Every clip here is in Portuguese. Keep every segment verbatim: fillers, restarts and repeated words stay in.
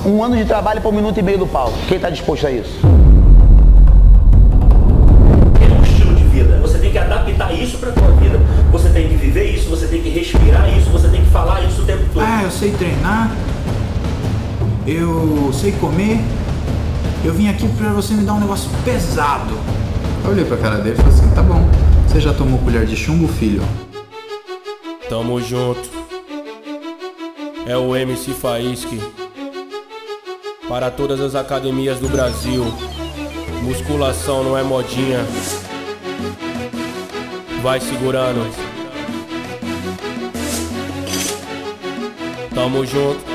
Um ano de trabalho por um minuto e meio do palco. Quem tá disposto a isso? É um estilo de vida. Você tem que adaptar isso pra tua vida. Você tem que viver isso, você tem que respirar isso, você tem que falar isso o tempo todo. Ah, eu sei treinar. Eu sei comer. Eu vim aqui pra você me dar um negócio pesado. Eu olhei pra cara dele e falei assim, tá bom. Você já tomou colher de chumbo, filho? Tamo junto. É o M C Faísque. Para todas as academias do Brasil. Musculação não é modinha. Vai segurando. Tamo junto.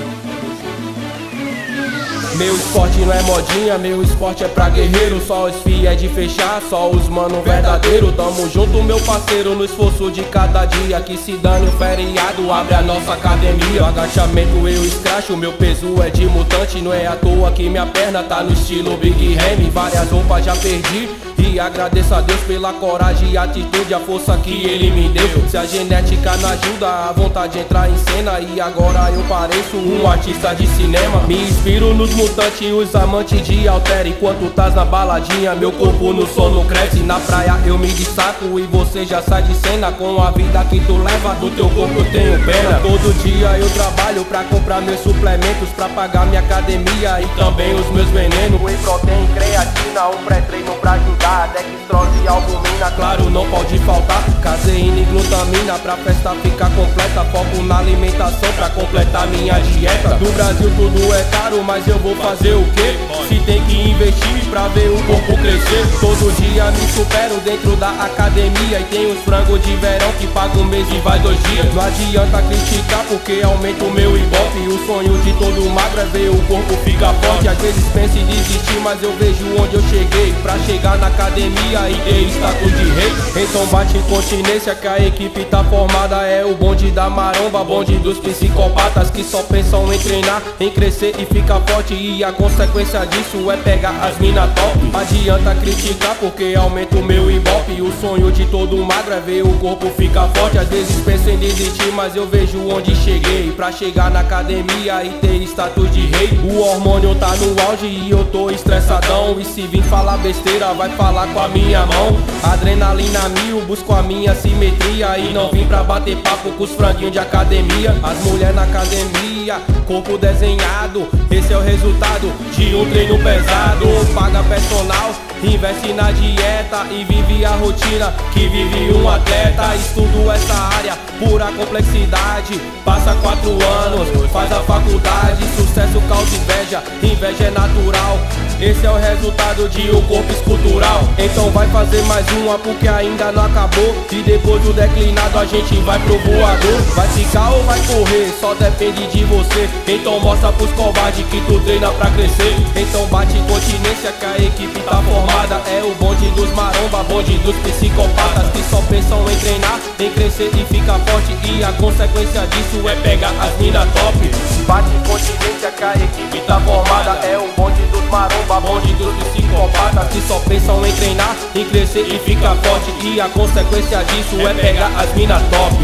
Meu esporte não é modinha, meu esporte é pra guerreiro. Só os fi é de fechar, só os mano verdadeiro. Tamo junto, meu parceiro, no esforço de cada dia. Que se dane o feriado, abre a nossa academia. Agachamento eu escracho, meu peso é de mutante. Não é à toa que minha perna tá no estilo Big Ramy. Várias roupas já perdi e agradeço a Deus pela coragem e atitude, a força que Ele me deu. Se a genética não ajuda, a vontade de entrar em cena. E agora eu pareço um artista de cinema. Me inspiro nos mutantes e os amantes de altera. Enquanto tás na baladinha, meu corpo no sono cresce. Na praia eu me destaco e você já sai de cena. Com a vida que tu leva, do teu corpo eu tenho pena. Todo dia eu trabalho pra comprar meus suplementos, pra pagar minha academia e também os meus venenos. Whey protein, creatina, um pré-treino pra ajudar. Dextrose e albumina, claro, não pode faltar. Caseína e glutamina pra festa ficar completa. Foco na alimentação pra completar minha dieta. No Brasil tudo é caro, mas eu vou fazer o quê? Se tem que investir pra ver o corpo crescer. Todo dia me supero dentro da academia. E tem uns frangos de verão que paga um mês e vai dois dias. Não adianta criticar porque aumenta o meu ibope. O sonho de todo magro é ver o corpo ficar forte. Às vezes penso em desistir, mas eu vejo onde eu cheguei. Pra chegar na academia e ter status de rei. Então bate incontinência que a equipe tá formada. É o bonde da maromba, bonde dos psicopatas que só pensam em treinar, em crescer e ficar forte. E a consequência disso é pegar as mina top. Adianta criticar porque aumenta o meu ibope. O sonho de todo magro é ver o corpo ficar forte. Às vezes penso em desistir, mas eu vejo onde cheguei. Pra chegar na academia e ter status de rei. O hormônio tá no auge e eu tô estressadão. E se vir falar besteira, vai falar com a minha mão. Adrenalina mil, busco a minha simetria. E não vim pra bater papo com os franguinhos de academia. As mulheres na academia, corpo desenhado. Esse é o resultado de um treino pesado. Paga personal, investe na dieta e vive a rotina que vive um atleta. Estudo essa área, pura complexidade. Passa quatro anos, faz a faculdade. Sucesso causa inveja, inveja é natural. Esse é o resultado de um corpo escultural. Então vai fazer mais uma porque ainda não acabou. E depois do declinado a gente vai pro voador. Vai ficar ou vai correr, só depende de você. Então mostra pros covardes que tu treina pra crescer. Então bate continência que a equipe tá formada. É o bonde dos maromba, bonde dos psicopatas que só pensam em treinar, em crescer e ficar forte. E a consequência disso é pegar as mina top. Bate continência que a equipe tá formada. É o bonde dos maromba, bonde dos psicopatas que só pensam em treinar, em crescer e ficar forte. E a consequência disso é pegar as mina top.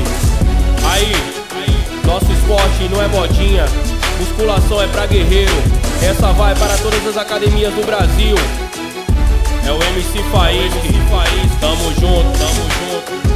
Aí, nosso esporte não é modinha, musculação é pra guerreiro. Essa vai para todas as academias do Brasil. É o M C Faísque, tamo junto, tamo junto.